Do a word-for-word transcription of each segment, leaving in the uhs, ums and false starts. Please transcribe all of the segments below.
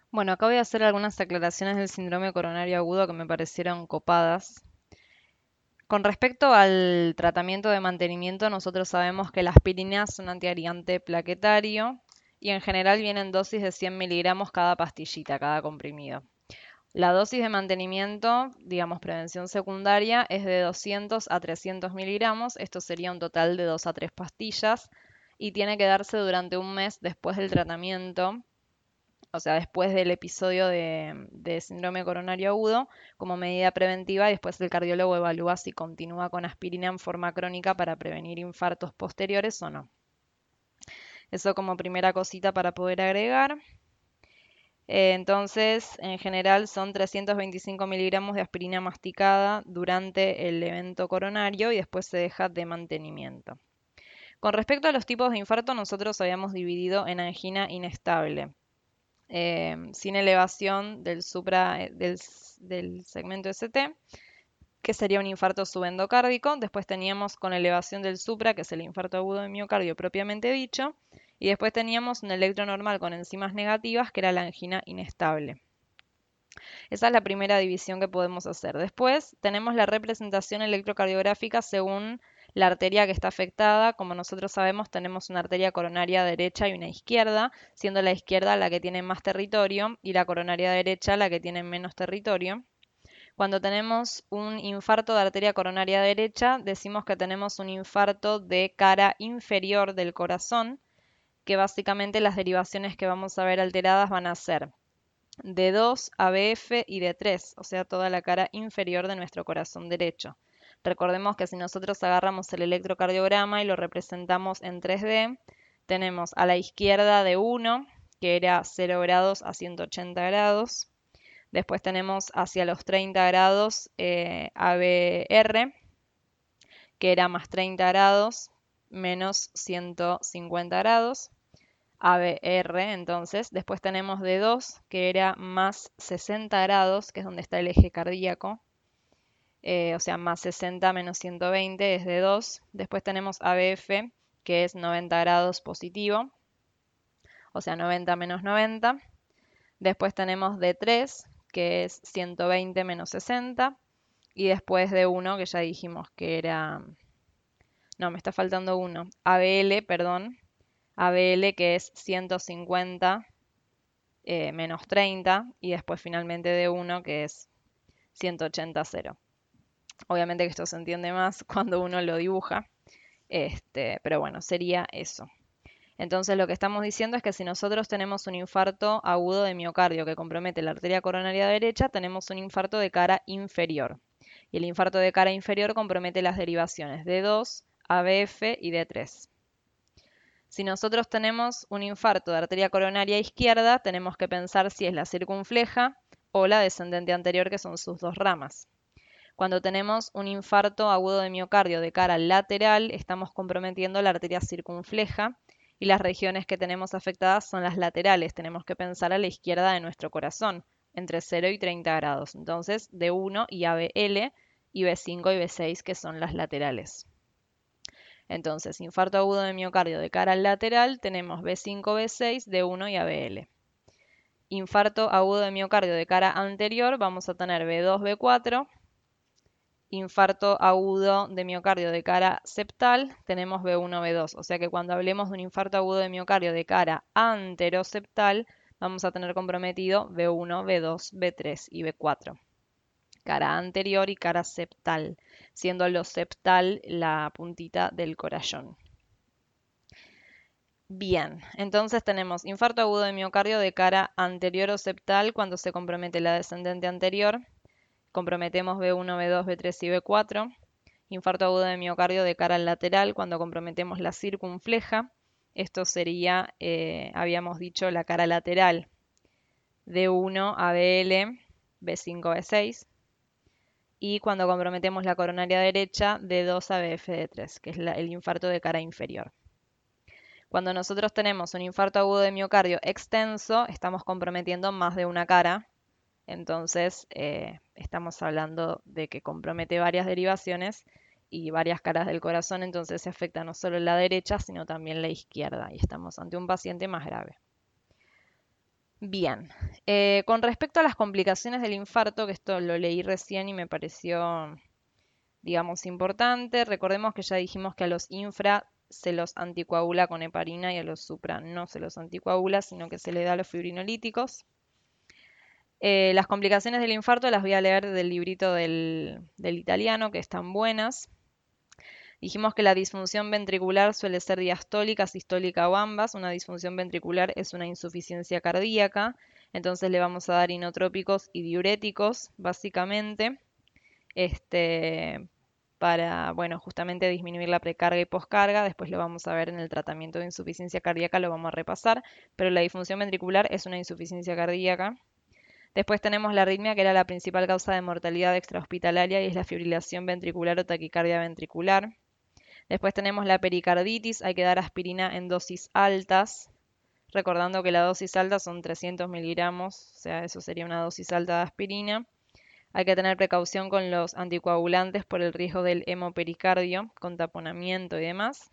Bueno, acá voy a hacer algunas aclaraciones del síndrome coronario agudo que me parecieron copadas. Con respecto al tratamiento de mantenimiento, nosotros sabemos que la aspirina es un antiagregante plaquetario y en general viene en dosis de cien miligramos cada pastillita, cada comprimido. La dosis de mantenimiento, digamos prevención secundaria, es de doscientos a trescientos miligramos. Esto sería un total de dos a tres pastillas y tiene que darse durante un mes después del tratamiento, o sea, después del episodio de, de síndrome coronario agudo, como medida preventiva, y después el cardiólogo evalúa si continúa con aspirina en forma crónica para prevenir infartos posteriores o no. Eso como primera cosita para poder agregar. Eh, entonces, en general son trescientos veinticinco miligramos de aspirina masticada durante el evento coronario y después se deja de mantenimiento. Con respecto a los tipos de infarto, nosotros habíamos dividido en angina inestable, eh, sin elevación del, supra, eh, del, del segmento S T, que sería un infarto subendocárdico. Después teníamos con elevación del supra, que es el infarto agudo de miocardio propiamente dicho. Y después teníamos un electro normal con enzimas negativas, que era la angina inestable. Esa es la primera división que podemos hacer. Después tenemos la representación electrocardiográfica según la arteria que está afectada. Como nosotros sabemos, tenemos una arteria coronaria derecha y una izquierda, siendo la izquierda la que tiene más territorio y la coronaria derecha la que tiene menos territorio. Cuando tenemos un infarto de arteria coronaria derecha, decimos que tenemos un infarto de cara inferior del corazón, que básicamente las derivaciones que vamos a ver alteradas van a ser D dos, A B F y D tres, o sea, toda la cara inferior de nuestro corazón derecho. Recordemos que si nosotros agarramos el electrocardiograma y lo representamos en tres D, tenemos a la izquierda D uno, que era cero grados a ciento ochenta grados. Después tenemos hacia los treinta grados eh, A B R, que era más treinta grados menos ciento cincuenta grados. A B R, entonces. Después tenemos D dos, que era más sesenta grados, que es donde está el eje cardíaco. Eh, o sea, más sesenta menos ciento veinte es D dos. Después tenemos A B F, que es noventa grados positivo. O sea, noventa menos noventa. Después tenemos D tres, que es ciento veinte menos sesenta. Y después D uno, que ya dijimos que era... No, me está faltando uno. A B L, perdón. A B L, que es ciento cincuenta eh, menos treinta, y después finalmente de uno, que es ciento ochenta cero. Obviamente que esto se entiende más cuando uno lo dibuja, este, pero bueno, sería eso. Entonces lo que estamos diciendo es que si nosotros tenemos un infarto agudo de miocardio que compromete la arteria coronaria derecha, tenemos un infarto de cara inferior. Y el infarto de cara inferior compromete las derivaciones D dos, A B F y D tres. Si nosotros tenemos un infarto de arteria coronaria izquierda, tenemos que pensar si es la circunfleja o la descendente anterior, que son sus dos ramas. Cuando tenemos un infarto agudo de miocardio de cara lateral, estamos comprometiendo la arteria circunfleja y las regiones que tenemos afectadas son las laterales. Tenemos que pensar a la izquierda de nuestro corazón, entre cero y treinta grados. Entonces, D uno y A B L y B cinco y B seis, que son las laterales. Entonces, infarto agudo de miocardio de cara al lateral, tenemos B cinco, B seis, D uno y A B L. Infarto agudo de miocardio de cara anterior, vamos a tener B dos, B cuatro. Infarto agudo de miocardio de cara septal, tenemos B uno, B dos. O sea que cuando hablemos de un infarto agudo de miocardio de cara anteroseptal, vamos a tener comprometido B uno, B dos, B tres y B cuatro. Cara anterior y cara septal, siendo lo septal la puntita del corazón. Bien, entonces tenemos infarto agudo de miocardio de cara anterior occipital cuando se compromete la descendente anterior. Comprometemos B uno, B dos, B tres y B cuatro. Infarto agudo de miocardio de cara al lateral cuando comprometemos la circunfleja. Esto sería, eh, habíamos dicho, la cara lateral. D uno, A B L, B cinco, B seis. Y cuando comprometemos la coronaria derecha, D dos, A B F, D tres, que es la, el infarto de cara inferior. Cuando nosotros tenemos un infarto agudo de miocardio extenso, estamos comprometiendo más de una cara. Entonces, eh, estamos hablando de que compromete varias derivaciones y varias caras del corazón, entonces se afecta no solo la derecha, sino también la izquierda, y estamos ante un paciente más grave. Bien, eh, con respecto a las complicaciones del infarto, que esto lo leí recién y me pareció, digamos, importante, recordemos que ya dijimos que a los infra se los anticoagula con heparina y a los supra no se los anticoagula, sino que se le da los fibrinolíticos. Eh, las complicaciones del infarto las voy a leer del librito del, del italiano, que están buenas. Dijimos que la disfunción ventricular suele ser diastólica, sistólica o ambas. Una disfunción ventricular es una insuficiencia cardíaca, entonces le vamos a dar inotrópicos y diuréticos, básicamente, este, para, bueno, justamente disminuir la precarga y poscarga. Después lo vamos a ver en el tratamiento de insuficiencia cardíaca, lo vamos a repasar, pero la disfunción ventricular es una insuficiencia cardíaca. Después tenemos la arritmia, que era la principal causa de mortalidad extrahospitalaria y es la fibrilación ventricular o taquicardia ventricular. Después tenemos la pericarditis, hay que dar aspirina en dosis altas, recordando que la dosis alta son trescientos miligramos, o sea, eso sería una dosis alta de aspirina. Hay que tener precaución con los anticoagulantes por el riesgo del hemopericardio, con taponamiento y demás.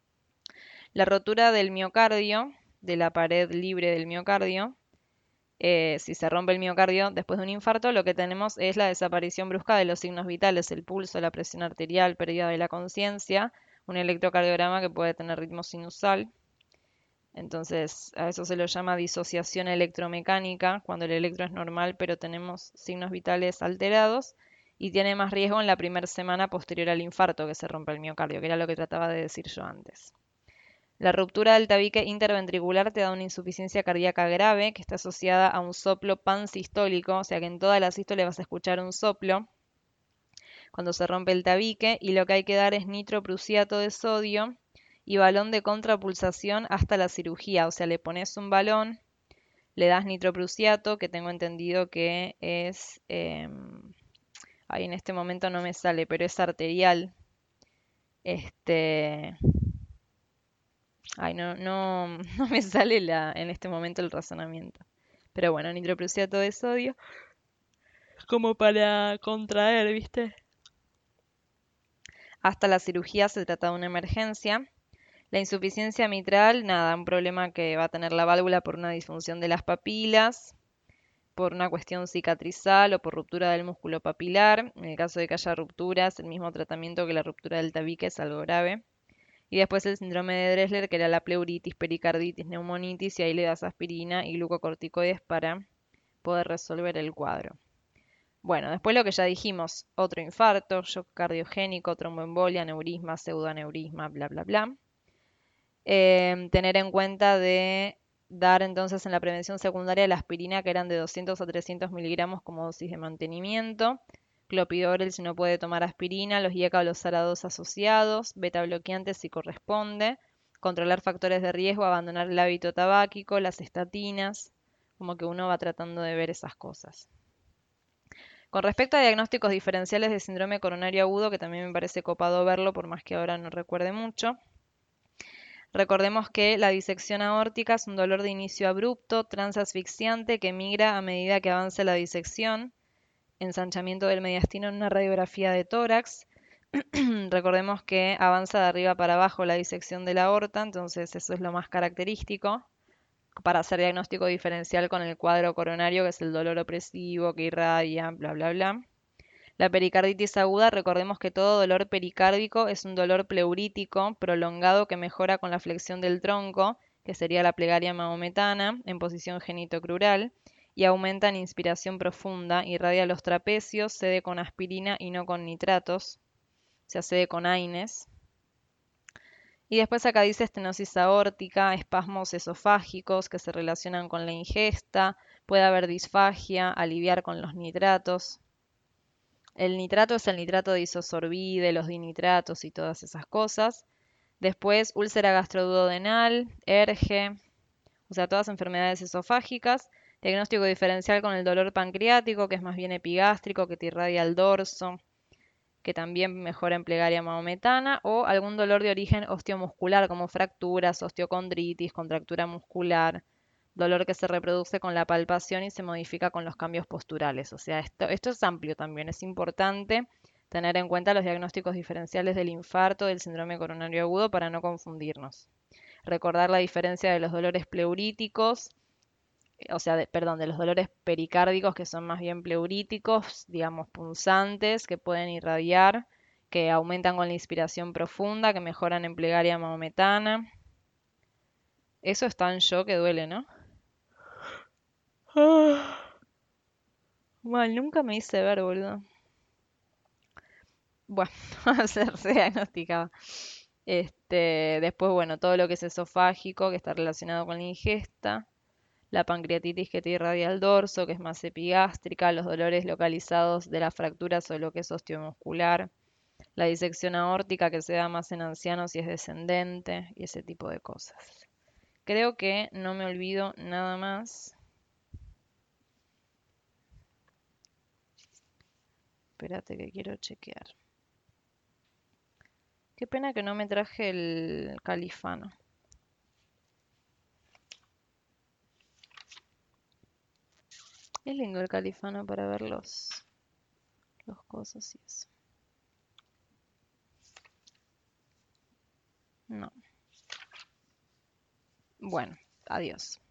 La rotura del miocardio, de la pared libre del miocardio, eh, si se rompe el miocardio después de un infarto, lo que tenemos es la desaparición brusca de los signos vitales, el pulso, la presión arterial, pérdida de la conciencia, un electrocardiograma que puede tener ritmo sinusal. Entonces, a eso se lo llama disociación electromecánica, cuando el electro es normal, pero tenemos signos vitales alterados, y tiene más riesgo en la primera semana posterior al infarto que se rompe el miocardio, que era lo que trataba de decir yo antes. La ruptura del tabique interventricular te da una insuficiencia cardíaca grave que está asociada a un soplo pansistólico, o sea que en toda la sístole vas a escuchar un soplo cuando se rompe el tabique, y lo que hay que dar es nitroprusiato de sodio y balón de contrapulsación hasta la cirugía, o sea, le pones un balón, le das nitroprusiato, que tengo entendido que es, eh, ahí en este momento no me sale, pero es arterial. Este, Ay, no, no, no me sale la, en este momento el razonamiento. Pero bueno, nitroprusiato de sodio, como para contraer, ¿viste? Hasta la cirugía se trata de una emergencia. La insuficiencia mitral, nada, un problema que va a tener la válvula por una disfunción de las papilas, por una cuestión cicatrizal o por ruptura del músculo papilar. En el caso de que haya rupturas, el mismo tratamiento que la ruptura del tabique es algo grave. Y después el síndrome de Dressler, que era la pleuritis, pericarditis, neumonitis, y ahí le das aspirina y glucocorticoides para poder resolver el cuadro. Bueno, después lo que ya dijimos, otro infarto, shock cardiogénico, tromboembolia, aneurisma, pseudoaneurisma, bla, bla, bla. Eh, tener en cuenta de dar entonces en la prevención secundaria la aspirina, que eran de doscientos a trescientos miligramos como dosis de mantenimiento. Clopidogrel si no puede tomar aspirina, los I E C A o los A R A dos asociados, beta bloqueantes si corresponde, controlar factores de riesgo, abandonar el hábito tabáquico, las estatinas, como que uno va tratando de ver esas cosas. Con respecto a diagnósticos diferenciales de síndrome coronario agudo, que también me parece copado verlo, por más que ahora no recuerde mucho. Recordemos que la disección aórtica es un dolor de inicio abrupto, transasfixiante, que migra a medida que avanza la disección. Ensanchamiento del mediastino en una radiografía de tórax. Recordemos que avanza de arriba para abajo la disección de la aorta, entonces eso es lo más característico para hacer diagnóstico diferencial con el cuadro coronario, que es el dolor opresivo, que irradia, bla, bla, bla. La pericarditis aguda, recordemos que todo dolor pericárdico es un dolor pleurítico prolongado que mejora con la flexión del tronco, que sería la plegaria mahometana, en posición genitocrural, y aumenta en inspiración profunda, irradia los trapecios, cede con aspirina y no con nitratos, o sea, cede con AINES. Y después acá dice estenosis aórtica, espasmos esofágicos que se relacionan con la ingesta, puede haber disfagia, aliviar con los nitratos. El nitrato es el nitrato de isosorbide, los dinitratos y todas esas cosas. Después, úlcera gastroduodenal, ERGE, o sea, todas enfermedades esofágicas. Diagnóstico diferencial con el dolor pancreático, que es más bien epigástrico, que te irradia el dorso, que también mejora en plegaria mahometana, o algún dolor de origen osteomuscular, como fracturas, osteocondritis, contractura muscular, dolor que se reproduce con la palpación y se modifica con los cambios posturales. O sea, esto, esto es amplio también, es importante tener en cuenta los diagnósticos diferenciales del infarto, del síndrome coronario agudo, para no confundirnos. Recordar la diferencia de los dolores pleuríticos o sea, de- perdón, de los dolores pericárdicos que son más bien pleuríticos, digamos, punzantes, que pueden irradiar, que aumentan con la inspiración profunda, que mejoran en plegaria maometana. Eso está en yo que duele, ¿no? Mal, nunca me hice ver, boludo. Bueno, a ser diagnosticada. Este, después, bueno, todo lo que es esofágico, que está relacionado con la ingesta. La pancreatitis que te irradia el dorso, que es más epigástrica, los dolores localizados de las fracturas o lo que es osteomuscular, la disección aórtica que se da más en ancianos y es descendente, y ese tipo de cosas. Creo que no me olvido nada más. Espérate que quiero chequear. Qué pena que no me traje el califano. Es lindo el califano para ver los, los cosas y eso. No. Bueno, adiós.